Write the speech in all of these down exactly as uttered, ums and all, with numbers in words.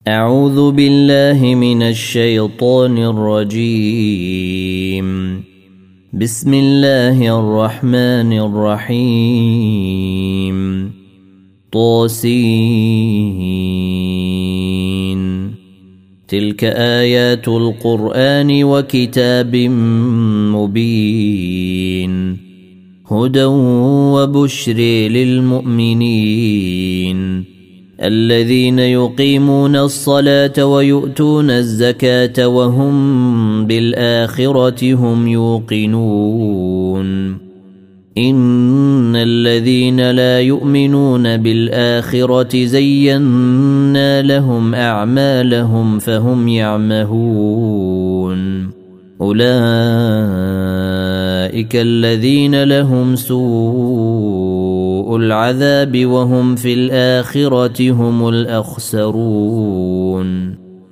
أعوذ بالله من الشيطان الرجيم. بسم الله الرحمن الرحيم. طاسين. تلك آيات القرآن وكتاب مبين هدى وبشر للمؤمنين الذين يقيمون الصلاة ويؤتون الزكاة وهم بالآخرة هم يوقنون. إن الذين لا يؤمنون بالآخرة زينا لهم أعمالهم فهم يعمهون. أولئك الذين لهم سوء العذاب وهم في الآخرة هم الأخسرون.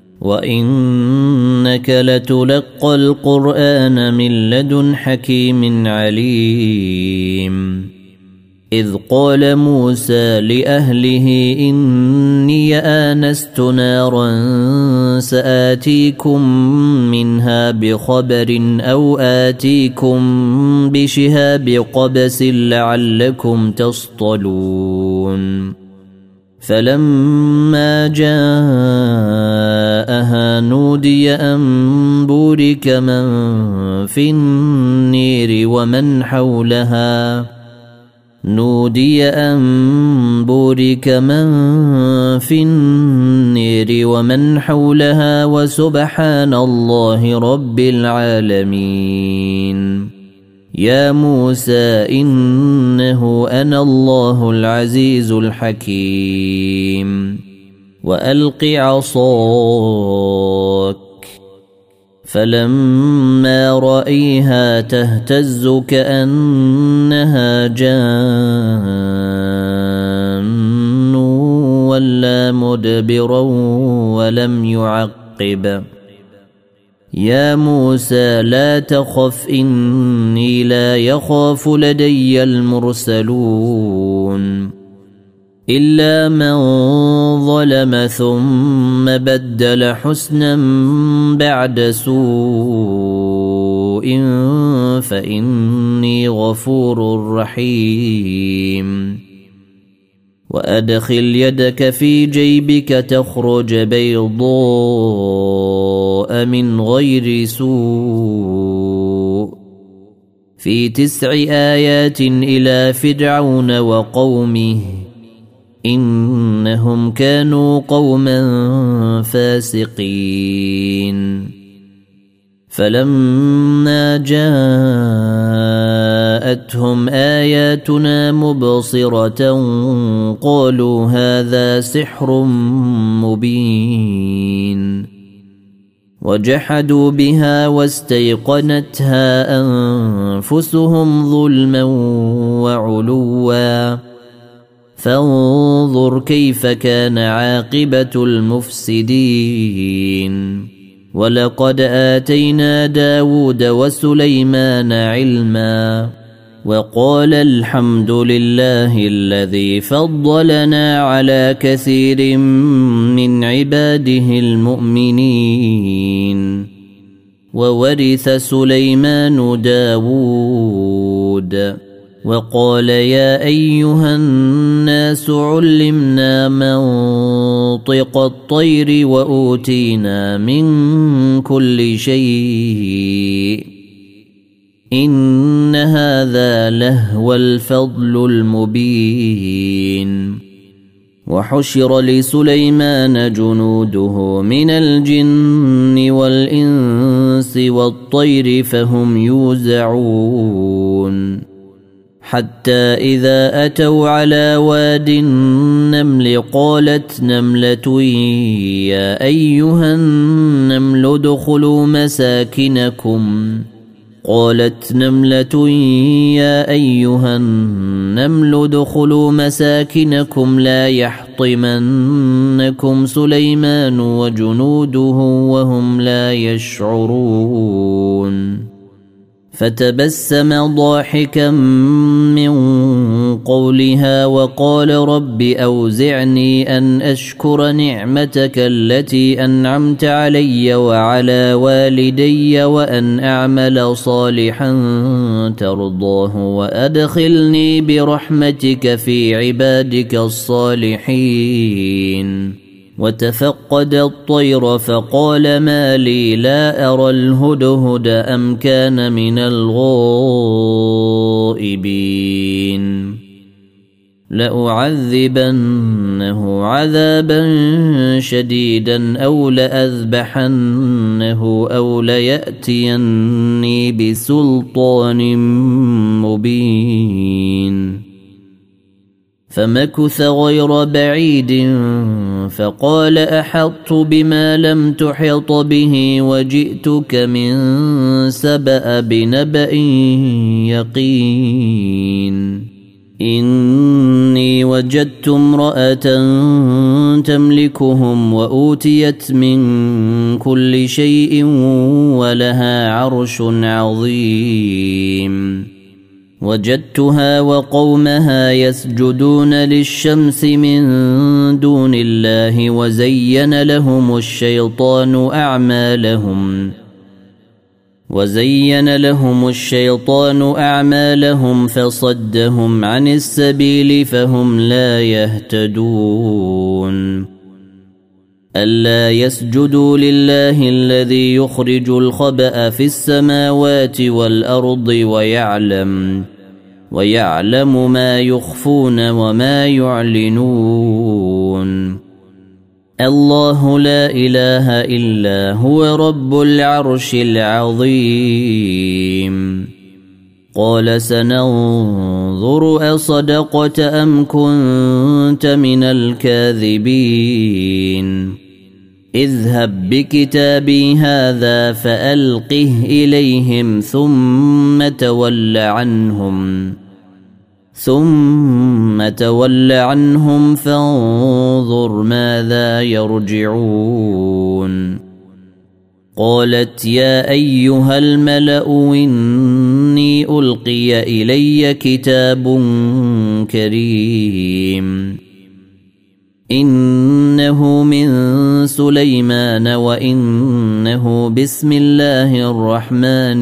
وإنك لتلقى القرآن من لدن حكيم عليم. إذ قال موسى لأهله إني آنست نارا سآتيكم منها بخبر أو آتيكم بشهاب قبس لعلكم تصطلون. فلما جاءها نودي أن بورك من في النير ومن حولها نودي أن بورك من في النير ومن حولها وسبحان الله رب العالمين. يا موسى إنه أنا الله العزيز الحكيم. وألق عصاك فلما رأيها تهتز كأنها جان ولا مدبرا ولم يعقب. يا موسى لا تخف إني لا يخاف لدي المرسلون إلا من ظلم ثم بدل حسنا بعد سوء فإني غفور رحيم. وأدخل يدك في جيبك تخرج بيضاء من غير سوء في تسع آيات إلى فرعون وقومه إنهم كانوا قوما فاسقين. فلما جاءتهم آياتنا مبصرة قالوا هذا سحر مبين وجحدوا بها واستيقنتها أنفسهم ظلما وعلوا فانظر كيف كان عاقبة المفسدين. ولقد آتينا داود وسليمان علما وقال الحمد لله الذي فضلنا على كثير من عباده المؤمنين. وورث سليمان داود وقال يا أيها الناس علمنا منطق الطير وأوتينا من كل شيء إن هذا لهو الفضل المبين. وحشر لسليمان جنوده من الجن والإنس والطير فهم يوزعون حتى إذا أتوا على واد النمل قالت نملة يا أيها النمل ادخلوا مساكنكم قالت نملة يا أيها النمل ادخلوا مساكنكم لا يحطمنكم سليمان وجنوده وهم لا يشعرون. فتبسم ضاحكا من قولها وقال رب أوزعني أن أشكر نعمتك التي أنعمت علي وعلى والدي وأن أعمل صالحا ترضاه وأدخلني برحمتك في عبادك الصالحين. وتفقد الطير فقال ما لي لا أرى الهدهد أم كان من الغائبين لأعذبنه عذابا شديدا أو لأذبحنه أو ليأتيني بسلطان مبين. فمكث غير بعيد فقال أحطت بما لم تحط به وجئتك من سبأ بنبأ يقين. إني وجدت امرأة تملكهم وأوتيت من كل شيء ولها عرش عظيم. وجدتها وقومها يسجدون للشمس من دون الله وزين لهم الشيطان أعمالهم وزين لهم الشيطان أعمالهم فصدهم عن السبيل فهم لا يهتدون. ألا يسجدوا لله الذي يخرج الخبأ في السماوات والأرض ويعلم ويعلم ما يخفون وما يعلنون. الله لا إله إلا هو رب العرش العظيم. قال سننظر أصدقت أم كنت من الكاذبين. اذهب بكتابي هذا فألقه إليهم ثم تول عنهم ثم تول عنهم فانظر ماذا يرجعون. قالت يا أيها الملأ إني ألقي إلي كتاب كريم إنه من سليمان وإنه بسم الله الرحمن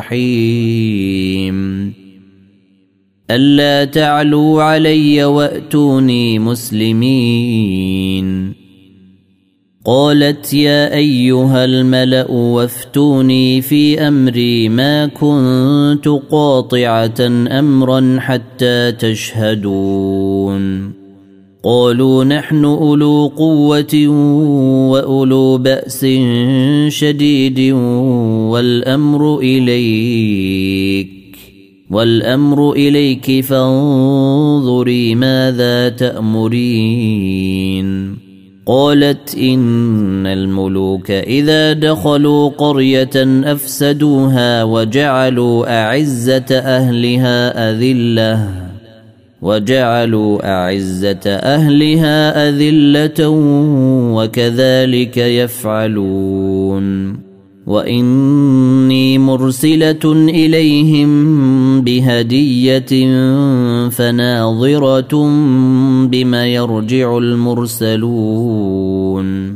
الرحيم. ألا تعلوا علي وأتوني مسلمين. قالت يا أيها الملأ وافتوني في أمري ما كنت قاطعة أمرا حتى تشهدون. قالوا نحن أولو قوة وأولو بأس شديد والأمر إليك والأمر إليك فانظري ماذا تأمرين. قالت إن الملوك إذا دخلوا قرية أفسدوها وجعلوا أعزة أهلها أذلة وجعلوا أعزة أهلها أذلة وكذلك يفعلون. وإني مرسلة إليهم بهدية فناظرة بما يرجع المرسلون.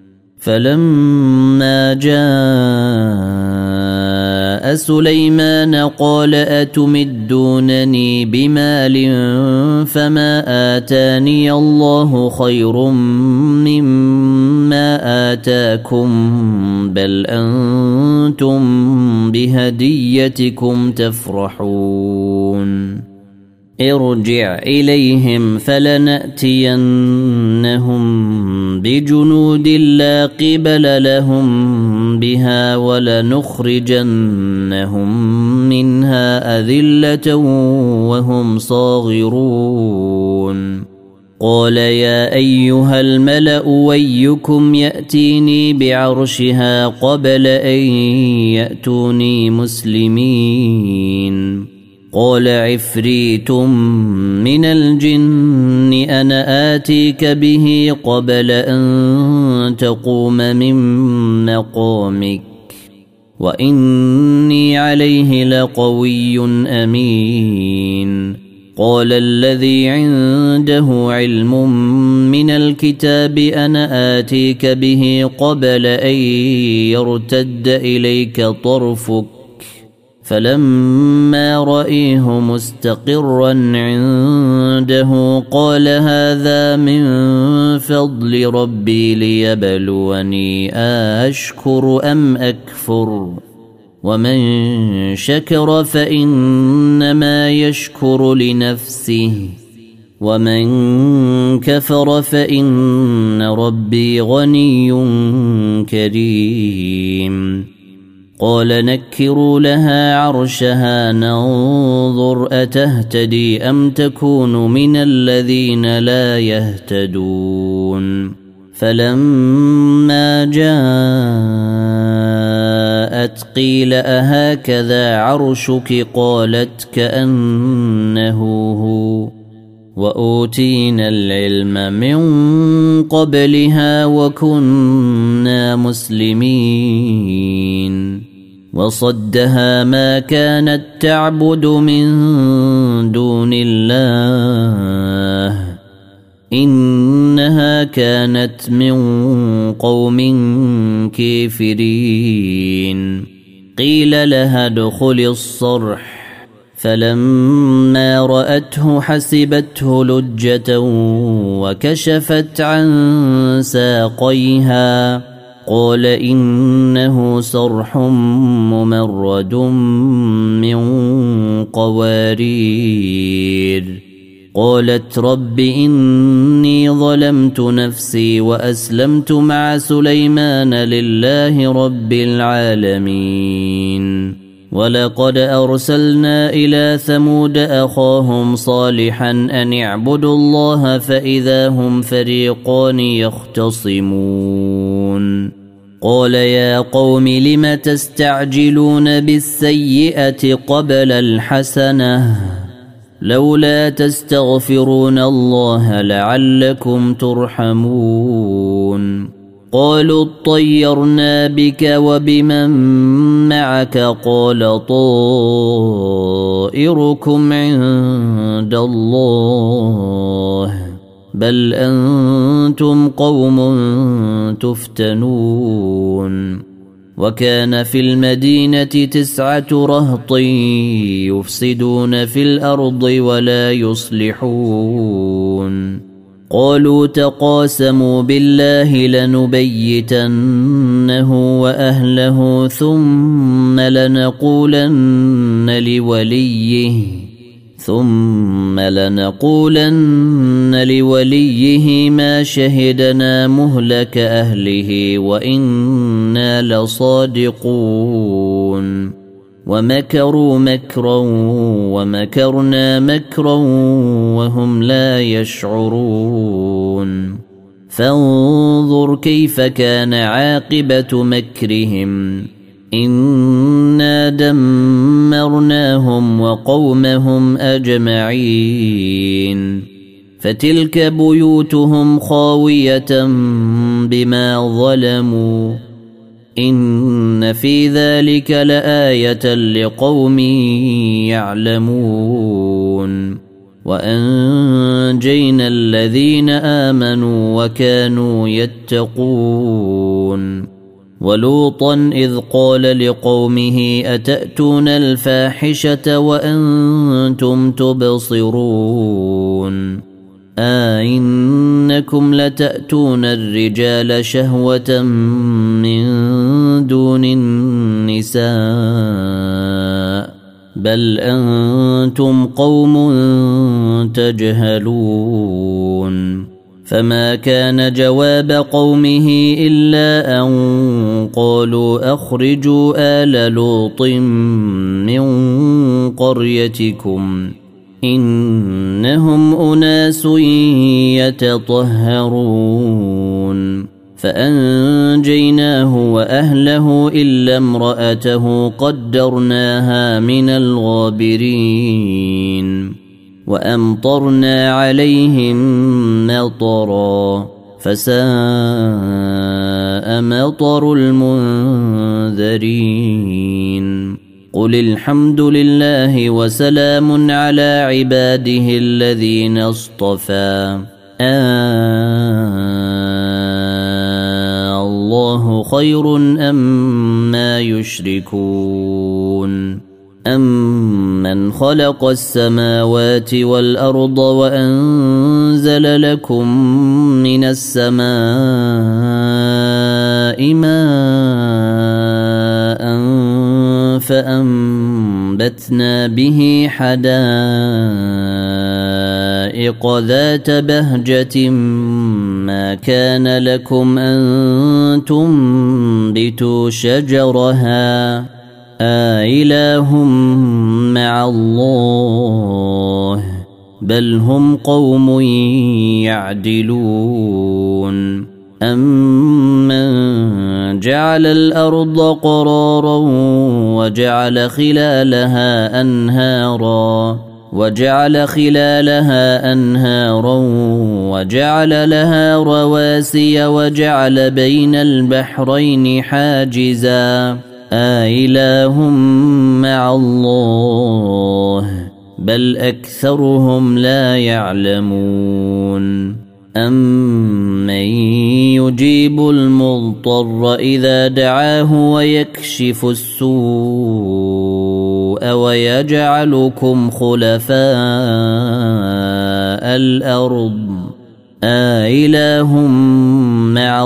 فلما جاء سليمان قال أتمدونني بمال فما آتاني الله خير مما آتاكم بل أنتم بهديتكم تفرحون. ارجع إليهم فلنأتينهم بجنود لا قبل لهم بها ولنخرجنهم منها أذلة وهم صاغرون. قال يا أيها الملأ ويكم يأتيني بعرشها قبل أن يأتوني مسلمين. قال عفريت من الجن أنا آتيك به قبل أن تقوم من مقامك وإني عليه لقوي أمين. قال الذي عنده علم من الكتاب أنا آتيك به قبل أن يرتد إليك طرفك فلما رأيه مستقرا عنده قال هذا من فضل ربي ليبلوني أشكر أم أكفر ومن شكر فإنما يشكر لنفسه ومن كفر فإن ربي غني كريم. قال نكروا لها عرشها ننظر أتهتدي أم تكون من الذين لا يهتدون. فلما جاءت قيل أهكذا عرشك قالت كأنه هو وأوتينا العلم من قبلها وكنا مسلمين. وصدها ما كانت تعبد من دون الله إنها كانت من قوم كافرين. قيل لها ادخل الصرح فلما رأته حسبته لجة وكشفت عن ساقيها قال إنه صرح ممرد من قوارير. قالت رب إني ظلمت نفسي وأسلمت مع سليمان لله رب العالمين. ولقد أرسلنا إلى ثمود أخاهم صالحا أن اعبدوا الله فإذا هم فريقان يختصمون. قال يا قوم لم تستعجلون بالسيئة قبل الحسنة لولا تستغفرون الله لعلكم ترحمون. قالوا اطيرنا بك وبمن معك قال طائركم عند الله بل أنتم قوم تفتنون. وكان في المدينة تسعة رهط يفسدون في الأرض ولا يصلحون. قالوا تقاسموا بالله لنبيتنه وأهله ثم لنقولن لوليه ثم لنقولن لوليه ما شهدنا مهلك أهله وإنا لصادقون. ومكروا مكرا ومكرنا مكرا وهم لا يشعرون. فانظر كيف كان عاقبة مكرهم إنا دمرناهم وقومهم أجمعين. فتلك بيوتهم خاوية بما ظلموا إن في ذلك لآية لقوم يعلمون. وأنجينا الذين آمنوا وكانوا يتقون. ولوطا إذ قال لقومه أتأتون الفاحشة وأنتم تبصرون أئنكم لتأتون الرجال شهوة من دون النساء بل أنتم قوم تجهلون. فما كان جواب قومه إلا أن قالوا أخرجوا آل لوط من قريتكم إنهم أناس يتطهرون. فأنجيناه وأهله إلا امرأته قدرناها من الغابرين. وأمطرنا عليهم مطرا فساء مطر المنذرين قل الحمد لله وسلام على عباده الذين اصطفى آه الله خير أما يشركون أمن خلق السماوات والأرض وأنزل لكم من السماء ماء فأنبتنا به حدائق ذات بهجة ما كان لكم أن تنبتوا شجرها آإله مع الله بل هم قوم يعدلون أمن جعل الأرض قرارا وجعل خلالها أنهارا وجعل خلالها أنهارا وجعل لها رواسي وجعل بين البحرين حاجزا آإله مع الله بل أكثرهم لا يعلمون أمن يجيب المضطر إذا دعاه ويكشف السوء ويجعلكم خلفاء الأرض آإله مع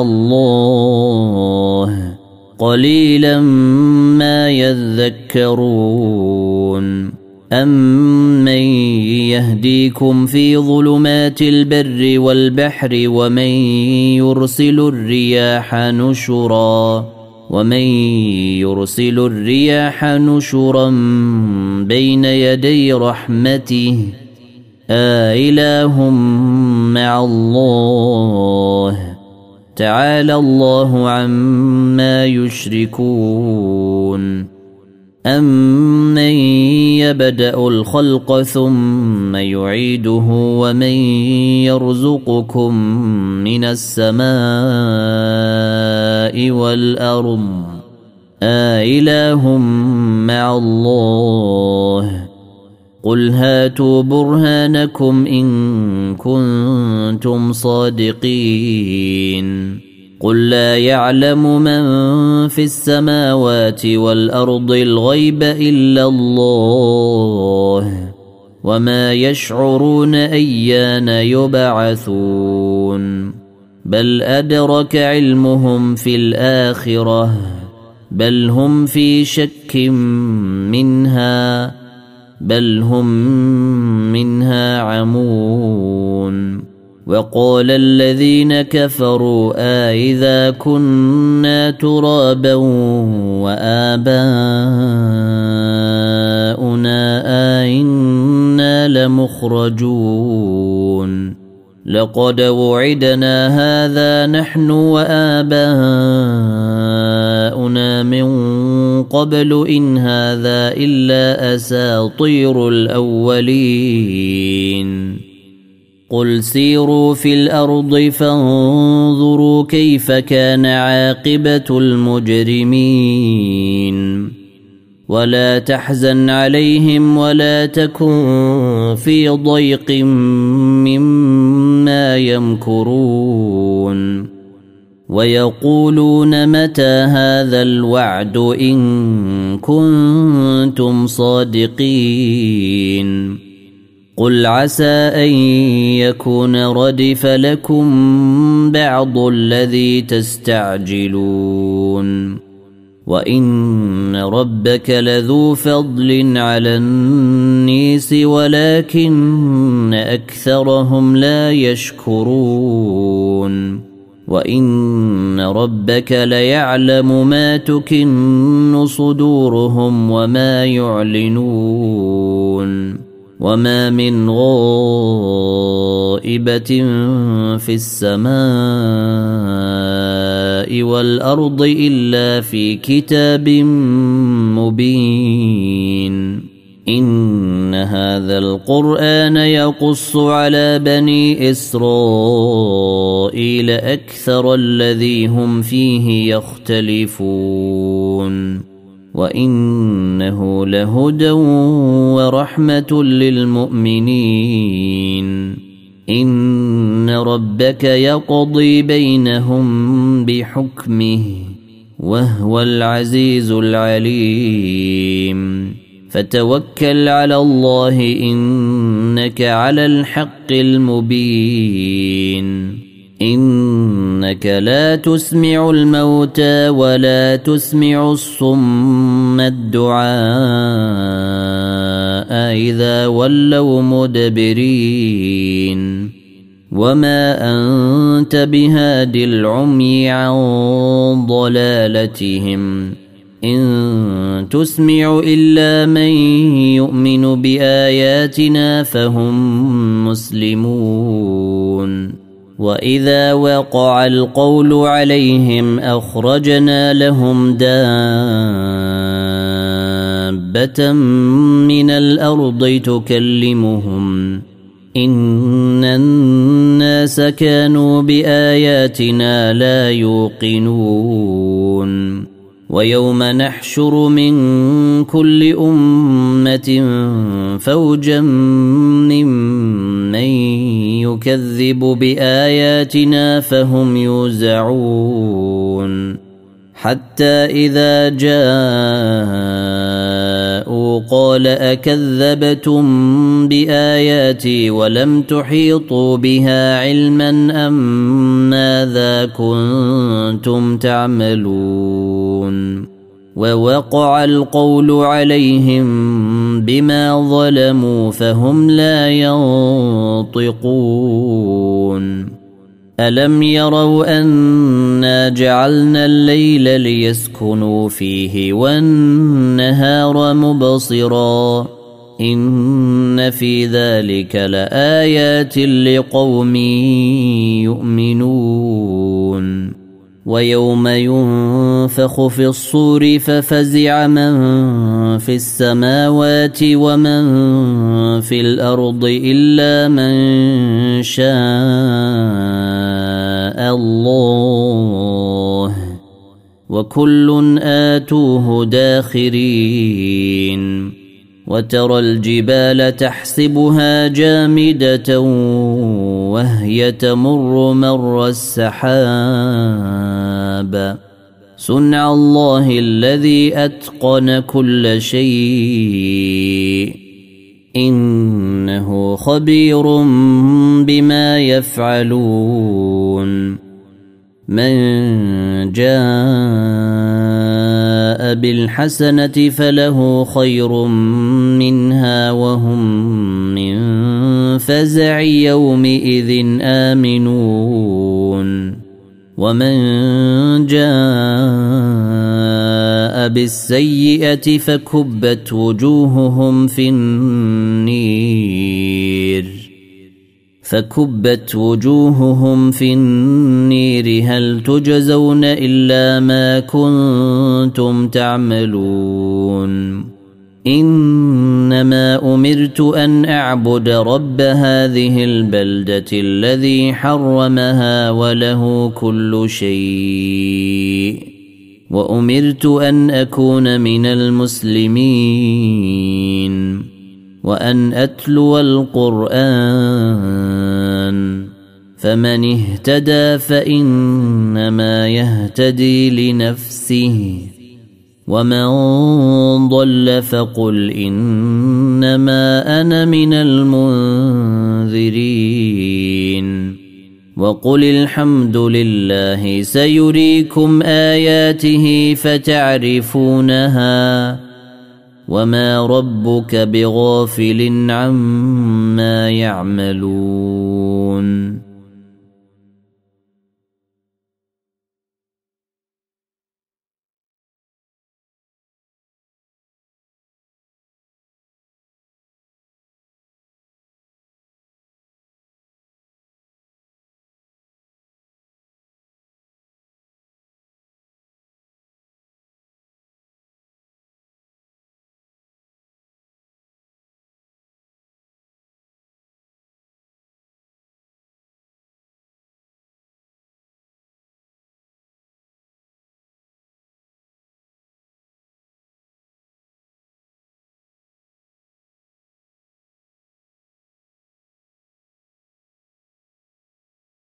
الله قليلا ما يذكرون أمن يهديكم في ظلمات البر والبحر ومن يرسل الرياح نشرا ومن يرسل الرياح نشرا بين يدي رحمته آإله مع الله تعالى الله عما يشركون أمن يبدأ الخلق ثم يعيده ومن يرزقكم من السماء والأرض آإله مع الله قل هاتوا برهانكم إن كنتم صادقين قل لا يعلم من في السماوات والأرض الغيب إلا الله وما يشعرون أيان يبعثون بل أدرك علمهم في الآخرة بل هم في شك منها بل هم منها عمون وقال الذين كفروا آئذا كنا ترابا وآباؤنا آئنا لمخرجون لقد وعدنا هذا نحن وآباؤنا من قبل إن هذا إلا أساطير الأولين قل سيروا في الأرض فانظروا كيف كان عاقبة المجرمين ولا تحزن عليهم ولا تكن في ضيق مما يمكرون ويقولون متى هذا الوعد إن كنتم صادقين قل عسى أن يكون ردف لكم بعض الذي تستعجلون وإن ربك لذو فضل على النيس ولكن أكثرهم لا يشكرون وإن ربك ليعلم ما تكن صدورهم وما يعلنون وما من غائبة في السماء والأرض إلا في كتاب مبين إن هذا القرآن يقص على بني إسرائيل أكثر الذي هم فيه يختلفون وإنه لهدى ورحمة للمؤمنين إن ربك يقضي بينهم بحكمه وهو العزيز العليم فتوكل على الله إنك على الحق المبين إنك لا تسمع الموتى ولا تسمع الصم الدعاء إذا ولوا مدبرين وما أنت بهاد العمي عن ضلالتهم إن تسمع إلا من يؤمن بآياتنا فهم مسلمون وإذا وقع القول عليهم أخرجنا لهم دابة من الأرض تكلمهم إن الناس كانوا بآياتنا لا يوقنون ويوم نحشر من كل أمة فوجا ممن يكذب بآياتنا فهم يوزعون حتى إذا جاءوا قال أكذبتم بآياتي ولم تحيطوا بها علما أم ماذا كنتم تعملون ووقع القول عليهم بما ظلموا فهم لا ينطقون ألم يروا أنا جعلنا الليل ليسكنوا فيه والنهار مبصرا إن في ذلك لآيات لقوم يؤمنون ويوم ينفخ في الصور ففزع من في السماوات ومن في الأرض إلا من شاء الله وكل آتوه داخرين وترى الجبال تحسبها جامدة وهي تمر مر السحاب صنع الله الذي أتقن كل شيء إنه خبير بما يفعلون من جاء بالحسنة فله خير منها وهم من فزع يومئذ آمنون ومن جاء بالسيئة فكبت وجوههم في النير فكبت وجوههم في النير هل تجزون إلا ما كنتم تعملون إنما أمرت أن أعبد رب هذه البلدة الذي حرمها وله كل شيء وأمرت أن أكون من المسلمين وأن أتلو القرآن فمن اهتدى فإنما يهتدي لنفسه ومن ضل فقل إنما أنا من المنذرين وقل الحمد لله سيريكم آياته فتعرفونها وما ربك بغافل عما يعملون